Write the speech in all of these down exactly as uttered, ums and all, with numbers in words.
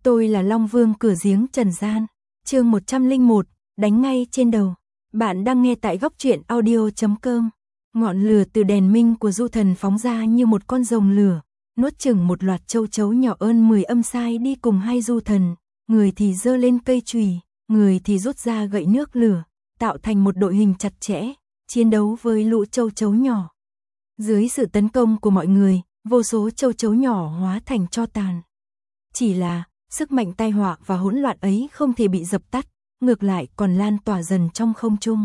Tôi là Long Vương cửa giếng trần gian. Chương một trăm lẻ một, đánh ngay trên đầu. Bạn đang nghe tại góc truyện audio chấm com. Ngọn lửa từ đèn minh của du thần phóng ra như một con rồng lửa, nuốt chửng một loạt châu chấu nhỏ ơn mười âm sai đi cùng hai du thần, người thì giơ lên cây chùy, người thì rút ra gậy nước lửa, tạo thành một đội hình chặt chẽ, chiến đấu với lũ châu chấu nhỏ. Dưới sự tấn công của mọi người, vô số châu chấu nhỏ hóa thành tro tàn. Chỉ là, sức mạnh tai họa và hỗn loạn ấy không thể bị dập tắt, ngược lại còn lan tỏa dần trong không trung.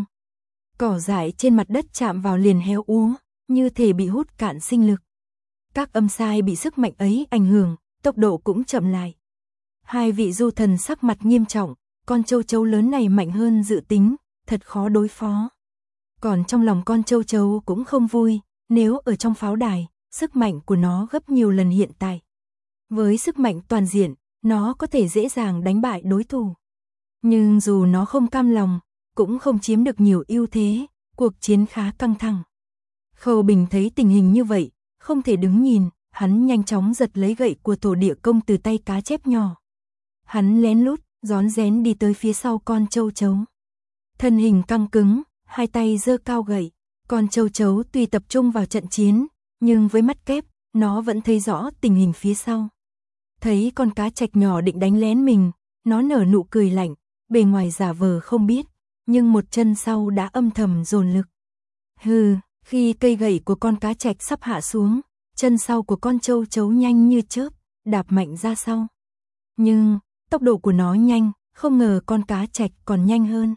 Cỏ dại trên mặt đất chạm vào liền héo úa, như thể bị hút cạn sinh lực. Các âm sai bị sức mạnh ấy ảnh hưởng, tốc độ cũng chậm lại. Hai vị du thần sắc mặt nghiêm trọng, con châu chấu lớn này mạnh hơn dự tính, thật khó đối phó. Còn trong lòng con châu chấu cũng không vui, nếu ở trong pháo đài, sức mạnh của nó gấp nhiều lần hiện tại. Với sức mạnh toàn diện, nó có thể dễ dàng đánh bại đối thủ. Nhưng dù nó không cam lòng, cũng không chiếm được nhiều ưu thế, cuộc chiến khá căng thẳng. Khâu Bình thấy tình hình như vậy, không thể đứng nhìn, hắn nhanh chóng giật lấy gậy của thổ địa công từ tay cá chép nhỏ. Hắn lén lút, rón rén đi tới phía sau con châu chấu. Thân hình căng cứng, hai tay giơ cao gậy, con châu chấu tuy tập trung vào trận chiến, nhưng với mắt kép, nó vẫn thấy rõ tình hình phía sau. Thấy con cá trạch nhỏ định đánh lén mình, nó nở nụ cười lạnh, bề ngoài giả vờ không biết, nhưng một chân sau đã âm thầm dồn lực. Hừ, khi cây gậy của con cá trạch sắp hạ xuống, chân sau của con châu chấu nhanh như chớp, đạp mạnh ra sau. Nhưng, tốc độ của nó nhanh, không ngờ con cá trạch còn nhanh hơn.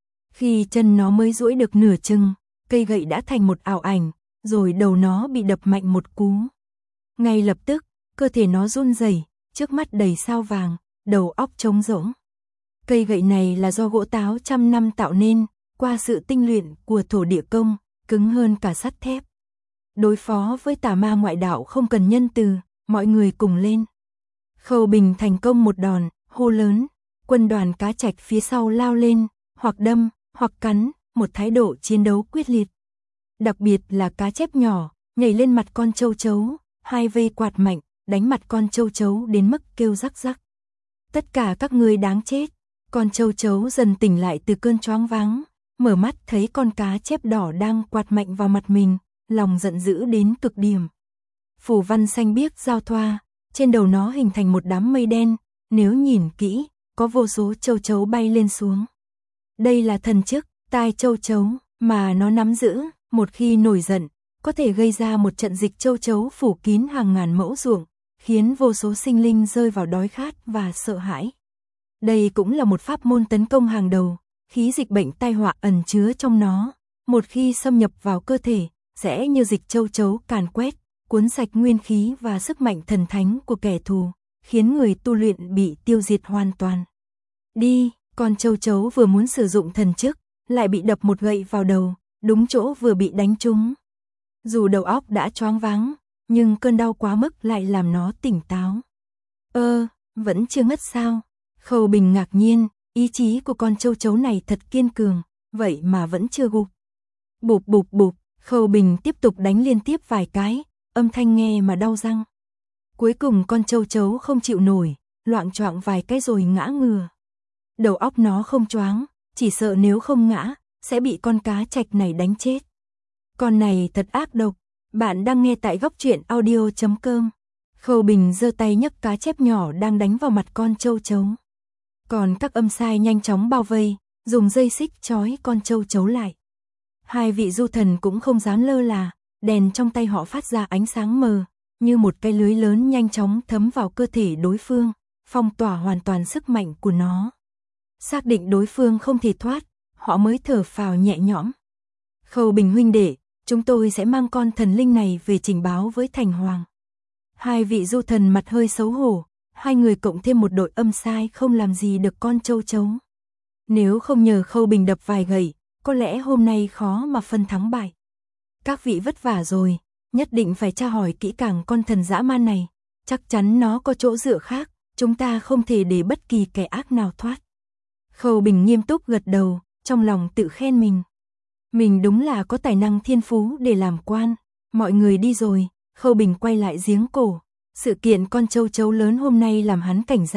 Khi chân nó mới duỗi được nửa chừng, cây gậy đã thành một ảo ảnh, rồi đầu nó bị đập mạnh một cú. Ngay lập tức, cơ thể nó run rẩy, trước mắt đầy sao vàng, đầu óc trống rỗng. Cây gậy này là do gỗ táo trăm năm tạo nên, qua sự tinh luyện của thổ địa công, cứng hơn cả sắt thép. Đối phó với tà ma ngoại đạo không cần nhân từ, mọi người cùng lên. Khâu Bình thành công một đòn, hô lớn, quân đoàn cá trạch phía sau lao lên, hoặc đâm, hoặc cắn, một thái độ chiến đấu quyết liệt. Đặc biệt là cá chép nhỏ, nhảy lên mặt con châu chấu, hai vây quạt mạnh, đánh mặt con châu chấu đến mức kêu rắc rắc. Tất cả các ngươi đáng chết. Con châu chấu dần tỉnh lại từ cơn choáng váng, mở mắt thấy con cá chép đỏ đang quạt mạnh vào mặt mình, lòng giận dữ đến cực điểm. Phủ văn xanh biếc giao thoa, trên đầu nó hình thành một đám mây đen, nếu nhìn kỹ, có vô số châu chấu bay lên xuống. Đây là thần chức, tai châu chấu, mà nó nắm giữ, một khi nổi giận, có thể gây ra một trận dịch châu chấu phủ kín hàng ngàn mẫu ruộng, khiến vô số sinh linh rơi vào đói khát và sợ hãi. Đây cũng là một pháp môn tấn công hàng đầu, khí dịch bệnh tai họa ẩn chứa trong nó, một khi xâm nhập vào cơ thể, sẽ như dịch châu chấu càn quét, cuốn sạch nguyên khí và sức mạnh thần thánh của kẻ thù, khiến người tu luyện bị tiêu diệt hoàn toàn. Đi, con châu chấu vừa muốn sử dụng thần chức, lại bị đập một gậy vào đầu, đúng chỗ vừa bị đánh trúng. Dù đầu óc đã choáng váng, nhưng cơn đau quá mức lại làm nó tỉnh táo. Ơ, vẫn chưa ngất sao? Khâu Bình ngạc nhiên, ý chí của con châu chấu này thật kiên cường, vậy mà vẫn chưa gục. Bụp bụp bụp, Khâu Bình tiếp tục đánh liên tiếp vài cái, âm thanh nghe mà đau răng. Cuối cùng con châu chấu không chịu nổi, loạng choạng vài cái rồi ngã ngửa. Đầu óc nó không choáng, chỉ sợ nếu không ngã, sẽ bị con cá trạch này đánh chết. Con này thật ác độc. Bạn đang nghe tại góc truyện audio chấm com. Khâu Bình giơ tay nhấc cá chép nhỏ đang đánh vào mặt con châu chấu. Còn các âm sai nhanh chóng bao vây, dùng dây xích trói con châu chấu lại. Hai vị du thần cũng không dám lơ là, đèn trong tay họ phát ra ánh sáng mờ, như một cái lưới lớn nhanh chóng thấm vào cơ thể đối phương, phong tỏa hoàn toàn sức mạnh của nó. Xác định đối phương không thể thoát, họ mới thở phào nhẹ nhõm. Khâu Bình huynh đệ, chúng tôi sẽ mang con thần linh này về trình báo với Thành Hoàng. Hai vị du thần mặt hơi xấu hổ, hai người cộng thêm một đội âm sai không làm gì được con châu chấu. Nếu không nhờ Khâu Bình đập vài gậy, có lẽ hôm nay khó mà phân thắng bại. Các vị vất vả rồi, nhất định phải tra hỏi kỹ càng con thần dã man này, chắc chắn nó có chỗ dựa khác, chúng ta không thể để bất kỳ kẻ ác nào thoát. Khâu Bình nghiêm túc gật đầu, trong lòng tự khen mình. Mình đúng là có tài năng thiên phú để làm quan. Mọi người đi rồi, Khâu Bình quay lại giếng cổ. Sự kiện con châu chấu lớn hôm nay làm hắn cảnh giác,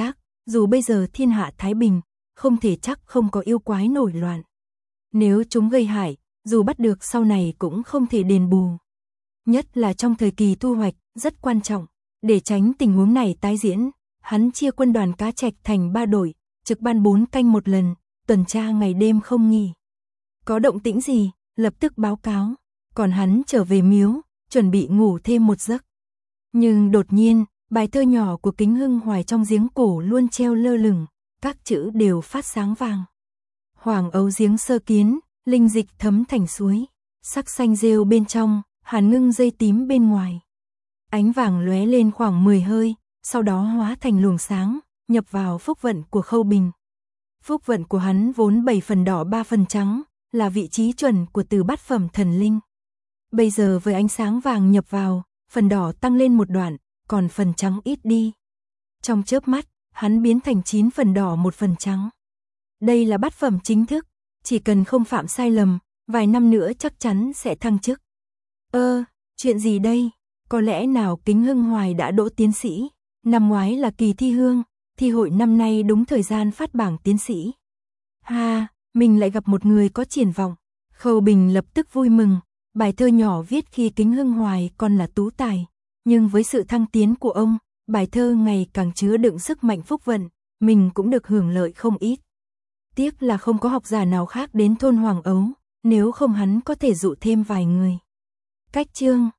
dù bây giờ thiên hạ thái bình, không thể chắc không có yêu quái nổi loạn. Nếu chúng gây hại, dù bắt được sau này cũng không thể đền bù. Nhất là trong thời kỳ thu hoạch, rất quan trọng. Để tránh tình huống này tái diễn, hắn chia quân đoàn cá trạch thành ba đội, trực ban bốn canh một lần, tuần tra ngày đêm không nghỉ. Có động tĩnh gì, lập tức báo cáo. Còn hắn trở về miếu, chuẩn bị ngủ thêm một giấc. Nhưng đột nhiên, bài thơ nhỏ của Kính Hưng Hoài trong giếng cổ luôn treo lơ lửng, các chữ đều phát sáng vàng. Hoàng ấu giếng sơ kiến, linh dịch thấm thành suối, sắc xanh rêu bên trong, hàn ngưng dây tím bên ngoài. Ánh vàng lóe lên khoảng mười hơi, sau đó hóa thành luồng sáng, nhập vào phúc vận của Khâu Bình. Phúc vận của hắn vốn bảy phần đỏ ba phần trắng, là vị trí chuẩn của từ bát phẩm thần linh. Bây giờ với ánh sáng vàng nhập vào, phần đỏ tăng lên một đoạn, còn phần trắng ít đi. Trong chớp mắt, hắn biến thành chín phần đỏ một phần trắng. Đây là bát phẩm chính thức, chỉ cần không phạm sai lầm, vài năm nữa chắc chắn sẽ thăng chức. Ơ, chuyện gì đây? Có lẽ nào Kính Hưng Hoài đã đỗ tiến sĩ? Năm ngoái là kỳ thi hương, thi hội năm nay đúng thời gian phát bảng tiến sĩ. Ha, mình lại gặp một người có triển vọng. Khâu Bình lập tức vui mừng, bài thơ nhỏ viết khi Kính Hưng Hoài còn là tú tài. Nhưng với sự thăng tiến của ông, bài thơ ngày càng chứa đựng sức mạnh phúc vận, mình cũng được hưởng lợi không ít. Tiếc là không có học giả nào khác đến thôn Hoàng Ấu, nếu không hắn có thể dụ thêm vài người. Cách chương